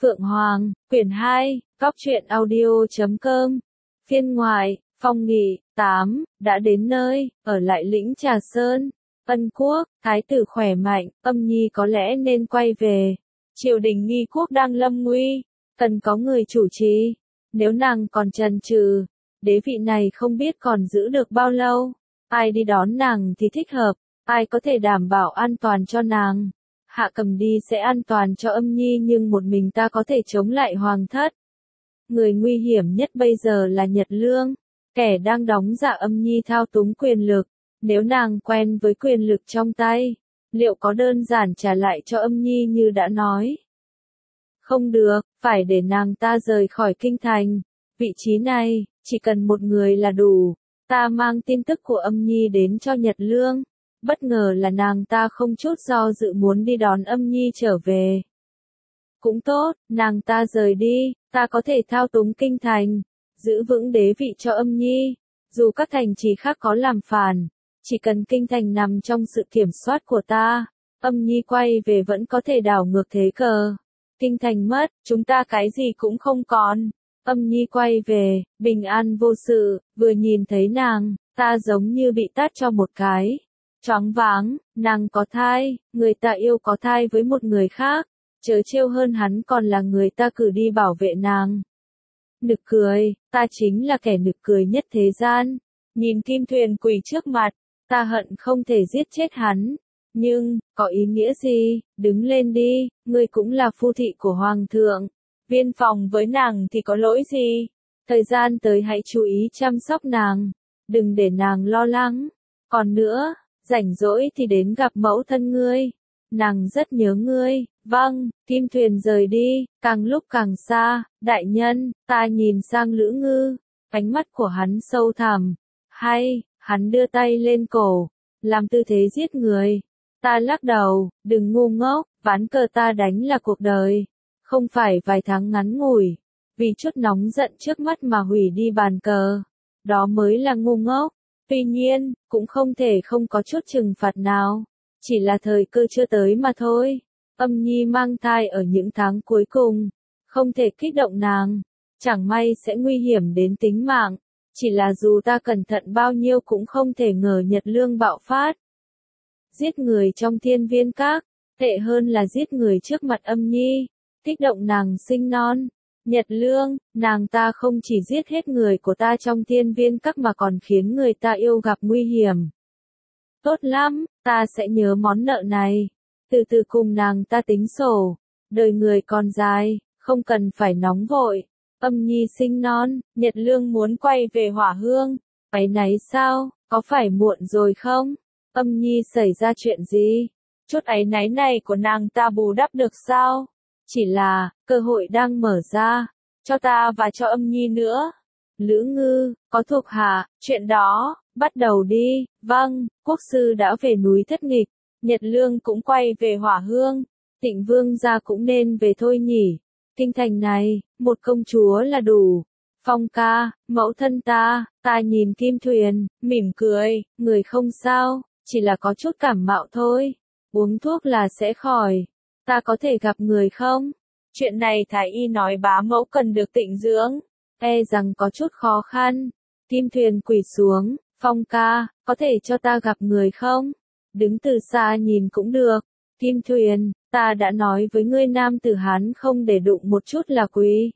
Phượng Hoàng, quyển 2, Góc truyện audio.com. Phiên ngoại, Phong Nghị, 8, đã đến nơi, ở lại lĩnh Trà Sơn, Ân Quốc, thái tử khỏe mạnh, Âm Nhi có lẽ nên quay về. Triều đình nghi quốc đang lâm nguy, cần có người chủ trì. Nếu nàng còn chần chừ, đế vị này không biết còn giữ được bao lâu. Ai đi đón nàng thì thích hợp, ai có thể đảm bảo an toàn cho nàng. Hạ Cầm đi sẽ an toàn cho Âm Nhi nhưng một mình ta có thể chống lại hoàng thất. Người nguy hiểm nhất bây giờ là Nhật Lương, kẻ đang đóng giả Âm Nhi thao túng quyền lực. Nếu nàng quen với quyền lực trong tay, liệu có đơn giản trả lại cho Âm Nhi như đã nói? Không được, phải để nàng ta rời khỏi kinh thành. Vị trí này, chỉ cần một người là đủ. Ta mang tin tức của Âm Nhi đến cho Nhật Lương. Bất ngờ là nàng ta không chút do dự muốn đi đón Âm Nhi trở về. Cũng tốt, nàng ta rời đi, ta có thể thao túng kinh thành, giữ vững đế vị cho Âm Nhi. Dù các thành trì khác có làm phản, chỉ cần kinh thành nằm trong sự kiểm soát của ta, Âm Nhi quay về vẫn có thể đảo ngược thế cờ. Kinh thành mất, chúng ta cái gì cũng không còn. Âm Nhi quay về, bình an vô sự, vừa nhìn thấy nàng, ta giống như bị tát cho một cái. Choáng váng, nàng có thai, người ta yêu có thai với một người khác, chớ trêu hơn hắn còn là người ta cử đi bảo vệ nàng. Nực cười, ta chính là kẻ nực cười nhất thế gian. Nhìn Kim Thuyền quỳ trước mặt, ta hận không thể giết chết hắn. Nhưng, có ý nghĩa gì, đứng lên đi, ngươi cũng là phu thị của Hoàng thượng. Viên phòng với nàng thì có lỗi gì? Thời gian tới hãy chú ý chăm sóc nàng, đừng để nàng lo lắng. Còn nữa, rảnh rỗi thì đến gặp mẫu thân ngươi. Nàng rất nhớ ngươi. Vâng, Kim Thuyền rời đi, càng lúc càng xa. Đại nhân, ta nhìn sang Lữ Ngư, ánh mắt của hắn sâu thẳm. Hay, hắn đưa tay lên cổ, làm tư thế giết người. Ta lắc đầu, đừng ngu ngốc, ván cờ ta đánh là cuộc đời, không phải vài tháng ngắn ngủi. Vì chút nóng giận trước mắt mà hủy đi bàn cờ, đó mới là ngu ngốc. Tuy nhiên, cũng không thể không có chút trừng phạt nào, chỉ là thời cơ chưa tới mà thôi. Âm Nhi mang thai ở những tháng cuối cùng, không thể kích động nàng, chẳng may sẽ nguy hiểm đến tính mạng. Chỉ là dù ta cẩn thận bao nhiêu cũng không thể ngờ Nhật Lương bạo phát. Giết người trong Thiên Viên Các, tệ hơn là giết người trước mặt Âm Nhi, kích động nàng sinh non. Nhật Lương, nàng ta không chỉ giết hết người của ta trong Thiên Viên Các mà còn khiến người ta yêu gặp nguy hiểm. Tốt lắm, ta sẽ nhớ món nợ này, từ từ cùng nàng ta tính sổ. Đời người còn dài, không cần phải nóng vội. Âm Nhi sinh non, Nhật Lương muốn quay về Hỏa Hương. Áy náy sao, có phải muộn rồi không? Âm Nhi xảy ra chuyện gì? Chút áy náy này của nàng ta bù đắp được sao? Chỉ là, cơ hội đang mở ra, cho ta và cho Âm Nhi nữa. Lữ Ngư, có thuộc hạ, chuyện đó, bắt đầu đi. Vâng, quốc sư đã về núi Thất Nghịch, Nhật Lương cũng quay về Hỏa Hương, Tịnh Vương gia cũng nên về thôi nhỉ. Kinh thành này, một công chúa là đủ. Phong ca, mẫu thân ta nhìn Kim Thuyền, mỉm cười, người không sao, chỉ là có chút cảm mạo thôi. Uống thuốc là sẽ khỏi. Ta có thể gặp người không? Chuyện này thái y nói bá mẫu cần được tịnh dưỡng, e rằng có chút khó khăn. Kim Thuyền quỳ xuống, Phong ca, có thể cho ta gặp người không? Đứng từ xa nhìn cũng được. Kim Thuyền, ta đã nói với ngươi nam tử Hán không để đụng một chút là quý.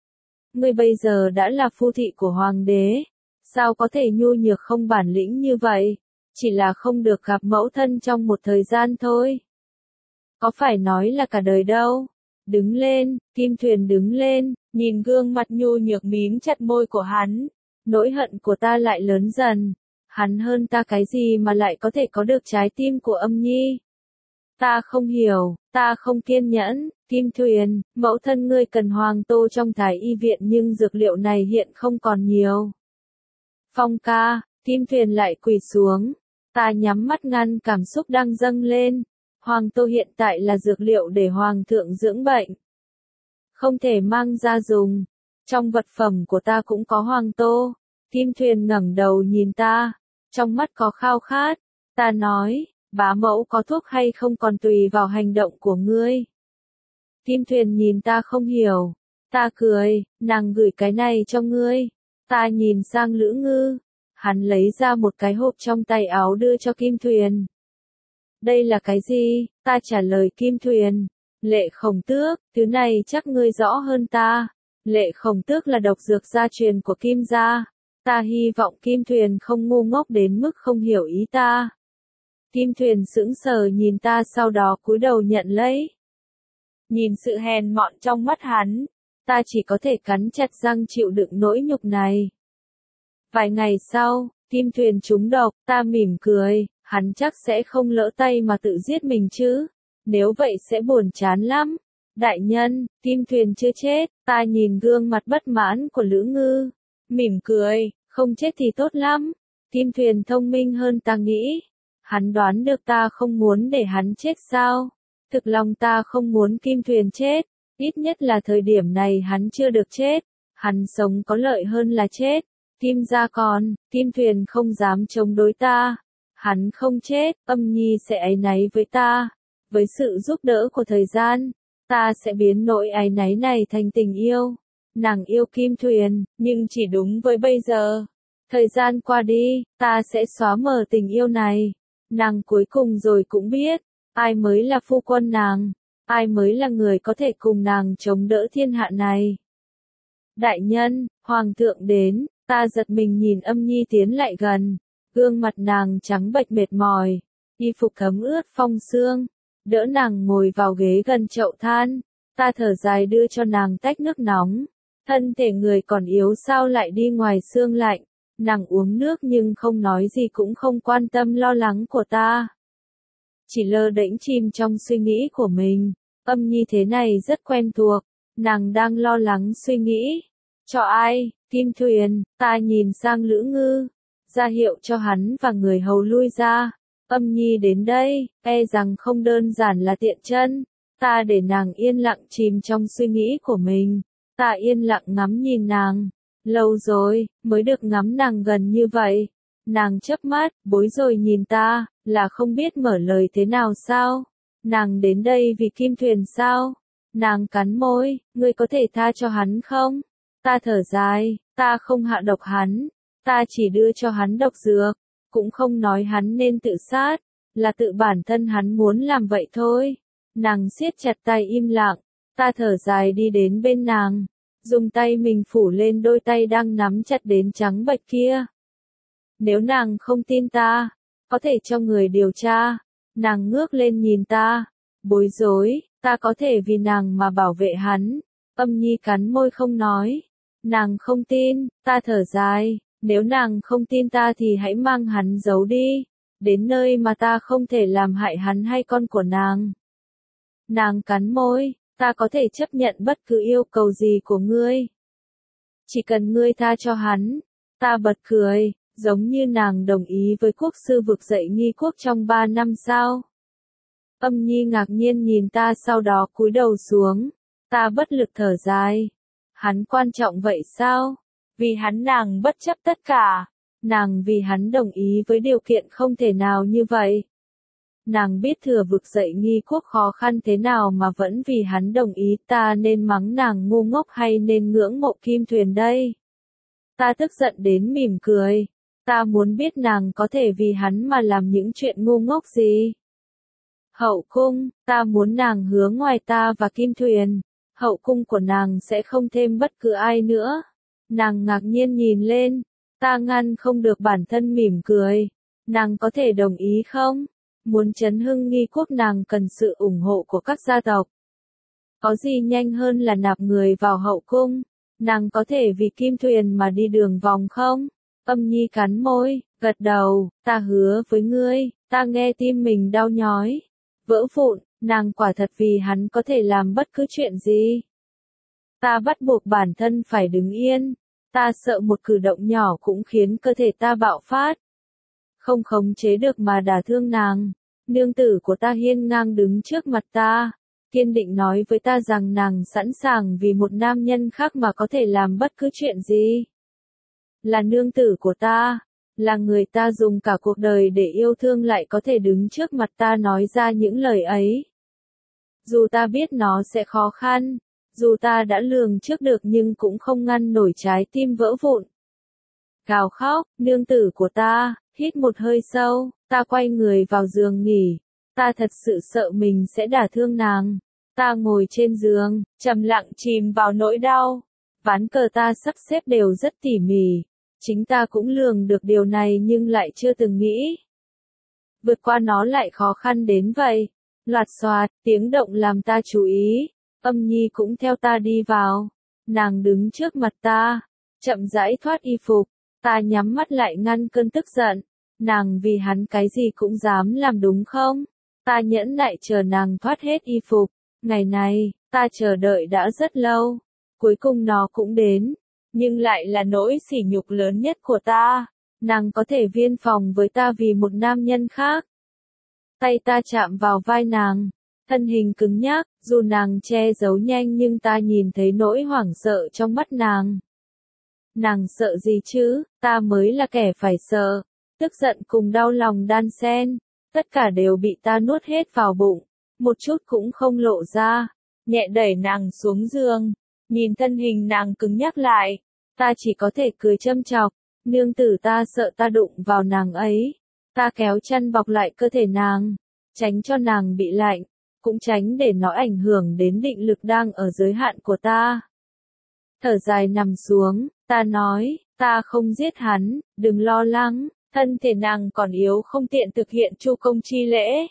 Ngươi bây giờ đã là phu thị của hoàng đế, sao có thể nhu nhược không bản lĩnh như vậy? Chỉ là không được gặp mẫu thân trong một thời gian thôi. Có phải nói là cả đời đâu. Đứng lên, Kim Thuyền đứng lên, nhìn gương mặt nhu nhược mím chặt môi của hắn. Nỗi hận của ta lại lớn dần. Hắn hơn ta cái gì mà lại có thể có được trái tim của Âm Nhi? Ta không hiểu, ta không kiên nhẫn. Kim Thuyền, mẫu thân ngươi cần hoàng tô trong Thái y viện nhưng dược liệu này hiện không còn nhiều. Phong ca, Kim Thuyền lại quỳ xuống. Ta nhắm mắt ngăn cảm xúc đang dâng lên. Hoàng tô hiện tại là dược liệu để hoàng thượng dưỡng bệnh, không thể mang ra dùng. Trong vật phẩm của ta cũng có hoàng tô. Kim Thuyền ngẩng đầu nhìn ta, trong mắt có khao khát. Ta nói, bá mẫu có thuốc hay không còn tùy vào hành động của ngươi. Kim Thuyền nhìn ta không hiểu. Ta cười, nàng gửi cái này cho ngươi. Ta nhìn sang Lữ Ngư. Hắn lấy ra một cái hộp trong tay áo đưa cho Kim Thuyền. Đây là cái gì? Ta trả lời Kim Thuyền. Lệ Khổng Tước, thứ này chắc ngươi rõ hơn ta. Lệ Khổng Tước là độc dược gia truyền của Kim gia. Ta hy vọng Kim Thuyền không ngu ngốc đến mức không hiểu ý ta. Kim Thuyền sững sờ nhìn ta sau đó cúi đầu nhận lấy. Nhìn sự hèn mọn trong mắt hắn, ta chỉ có thể cắn chặt răng chịu đựng nỗi nhục này. Vài ngày sau, Kim Thuyền trúng độc, ta mỉm cười, hắn chắc sẽ không lỡ tay mà tự giết mình chứ. Nếu vậy sẽ buồn chán lắm. Đại nhân, Kim Thuyền chưa chết, ta nhìn gương mặt bất mãn của Lữ Ngư. Mỉm cười, không chết thì tốt lắm. Kim Thuyền thông minh hơn ta nghĩ. Hắn đoán được ta không muốn để hắn chết sao? Thực lòng ta không muốn Kim Thuyền chết. Ít nhất là thời điểm này hắn chưa được chết. Hắn sống có lợi hơn là chết. Kim gia còn, Kim Thuyền không dám chống đối ta. Hắn không chết, Âm Nhi sẽ áy náy với ta. Với sự giúp đỡ của thời gian, ta sẽ biến nỗi áy náy này thành tình yêu. Nàng yêu Kim Thuyền, nhưng chỉ đúng với bây giờ. Thời gian qua đi, ta sẽ xóa mờ tình yêu này. Nàng cuối cùng rồi cũng biết, ai mới là phu quân nàng, ai mới là người có thể cùng nàng chống đỡ thiên hạ này. Đại nhân, Hoàng thượng đến, ta giật mình nhìn Âm Nhi tiến lại gần, gương mặt nàng trắng bệch mệt mỏi, y phục thấm ướt phong sương, đỡ nàng ngồi vào ghế gần chậu than, ta thở dài đưa cho nàng tách nước nóng, thân thể người còn yếu sao lại đi ngoài sương lạnh. Nàng uống nước nhưng không nói gì cũng không quan tâm lo lắng của ta. Chỉ lơ đễnh chìm trong suy nghĩ của mình. Âm Nhi thế này rất quen thuộc. Nàng đang lo lắng suy nghĩ. Cho ai? Kim Thuyền. Ta nhìn sang Lữ Ngư. Ra hiệu cho hắn và người hầu lui ra. Âm Nhi đến đây, e rằng không đơn giản là tiện chân. Ta để nàng yên lặng chìm trong suy nghĩ của mình. Ta yên lặng ngắm nhìn nàng. Lâu rồi, mới được ngắm nàng gần như vậy. Nàng chớp mắt, bối rối nhìn ta, là không biết mở lời thế nào sao? Nàng đến đây vì Kim Thuyền sao? Nàng cắn môi, ngươi có thể tha cho hắn không? Ta thở dài, ta không hạ độc hắn. Ta chỉ đưa cho hắn độc dược, cũng không nói hắn nên tự sát, là tự bản thân hắn muốn làm vậy thôi. Nàng siết chặt tay im lặng, ta thở dài đi đến bên nàng. Dùng tay mình phủ lên đôi tay đang nắm chặt đến trắng bệch kia. Nếu nàng không tin ta, có thể cho người điều tra. Nàng ngước lên nhìn ta, bối rối, ta có thể vì nàng mà bảo vệ hắn. Âm Nhi cắn môi không nói. Nàng không tin, ta thở dài, nếu nàng không tin ta thì hãy mang hắn giấu đi, đến nơi mà ta không thể làm hại hắn hay con của nàng. Nàng cắn môi. Ta có thể chấp nhận bất cứ yêu cầu gì của ngươi. Chỉ cần ngươi tha cho hắn. Ta bật cười, giống như nàng đồng ý với quốc sư vực dậy nghi quốc trong 3 năm sao. Âm Nhi ngạc nhiên nhìn ta sau đó cúi đầu xuống. Ta bất lực thở dài. Hắn quan trọng vậy sao? Vì hắn nàng bất chấp tất cả. Nàng vì hắn đồng ý với điều kiện không thể nào như vậy. Nàng biết thừa vực dậy nghi quốc khó khăn thế nào mà vẫn vì hắn đồng ý. Ta nên mắng nàng ngu ngốc hay nên ngưỡng mộ Kim Thuyền đây? Ta tức giận đến mỉm cười. Ta muốn biết nàng có thể vì hắn mà làm những chuyện ngu ngốc gì. Hậu cung, ta muốn nàng hứa ngoài ta và Kim Thuyền. Hậu cung của nàng sẽ không thêm bất cứ ai nữa. Nàng ngạc nhiên nhìn lên. Ta ngăn không được bản thân mỉm cười. Nàng có thể đồng ý không? Muốn chấn hưng nghi quốc nàng cần sự ủng hộ của các gia tộc. Có gì nhanh hơn là nạp người vào hậu cung? Nàng có thể vì Kim Thuyền mà đi đường vòng không? Âm Nhi cắn môi, gật đầu, ta hứa với ngươi, ta nghe tim mình đau nhói. Vỡ vụn, nàng quả thật vì hắn có thể làm bất cứ chuyện gì. Ta bắt buộc bản thân phải đứng yên. Ta sợ một cử động nhỏ cũng khiến cơ thể ta bạo phát. Không khống chế được mà đả thương nàng. Nương tử của ta hiên ngang đứng trước mặt ta, kiên định nói với ta rằng nàng sẵn sàng vì một nam nhân khác mà có thể làm bất cứ chuyện gì. Là nương tử của ta, là người ta dùng cả cuộc đời để yêu thương lại có thể đứng trước mặt ta nói ra những lời ấy. Dù ta biết nó sẽ khó khăn, dù ta đã lường trước được nhưng cũng không ngăn nổi trái tim vỡ vụn. Gào khóc, nương tử của ta, hít một hơi sâu, ta quay người vào giường nghỉ. Ta thật sự sợ mình sẽ đả thương nàng. Ta ngồi trên giường, trầm lặng chìm vào nỗi đau. Ván cờ ta sắp xếp đều rất tỉ mỉ. Chính ta cũng lường được điều này nhưng lại chưa từng nghĩ. Vượt qua nó lại khó khăn đến vậy. Loạt xoạt, tiếng động làm ta chú ý. Âm Nhi cũng theo ta đi vào. Nàng đứng trước mặt ta, chậm rãi thoát y phục. Ta nhắm mắt lại ngăn cơn tức giận. Nàng vì hắn cái gì cũng dám làm đúng không? Ta nhẫn nại chờ nàng thoát hết y phục. Ngày này, ta chờ đợi đã rất lâu. Cuối cùng nó cũng đến. Nhưng lại là nỗi sỉ nhục lớn nhất của ta. Nàng có thể viên phòng với ta vì một nam nhân khác. Tay ta chạm vào vai nàng. Thân hình cứng nhắc, dù nàng che giấu nhanh nhưng ta nhìn thấy nỗi hoảng sợ trong mắt nàng. Nàng sợ gì chứ, ta mới là kẻ phải sợ. Tức giận cùng đau lòng đan xen. Tất cả đều bị ta nuốt hết vào bụng. Một chút cũng không lộ ra. Nhẹ đẩy nàng xuống giường. Nhìn thân hình nàng cứng nhắc lại. Ta chỉ có thể cười châm chọc. Nương tử ta sợ ta đụng vào nàng ấy. Ta kéo chăn bọc lại cơ thể nàng. Tránh cho nàng bị lạnh. Cũng tránh để nó ảnh hưởng đến định lực đang ở giới hạn của ta. Thở dài nằm xuống, ta nói, ta không giết hắn, đừng lo lắng, thân thể nàng còn yếu không tiện thực hiện chu công chi lễ.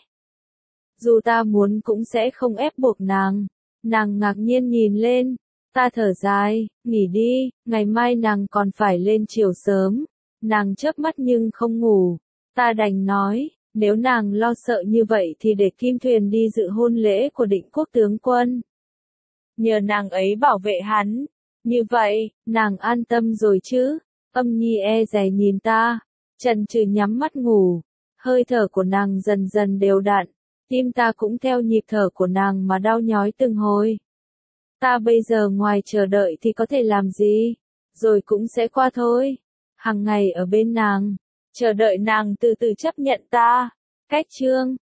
Dù ta muốn cũng sẽ không ép buộc nàng. Nàng ngạc nhiên nhìn lên, ta thở dài, nghỉ đi, ngày mai nàng còn phải lên chiều sớm. Nàng chớp mắt nhưng không ngủ. Ta đành nói, nếu nàng lo sợ như vậy thì để Kim Thuyền đi dự hôn lễ của Định Quốc tướng quân. Nhờ nàng ấy bảo vệ hắn. Như vậy, nàng an tâm rồi chứ. Âm Nhi e dè nhìn ta. Chần chừ nhắm mắt ngủ. Hơi thở của nàng dần dần đều đặn. Tim ta cũng theo nhịp thở của nàng mà đau nhói từng hồi. Ta bây giờ ngoài chờ đợi thì có thể làm gì? Rồi cũng sẽ qua thôi. Hằng ngày ở bên nàng. Chờ đợi nàng từ từ chấp nhận ta. Cách chương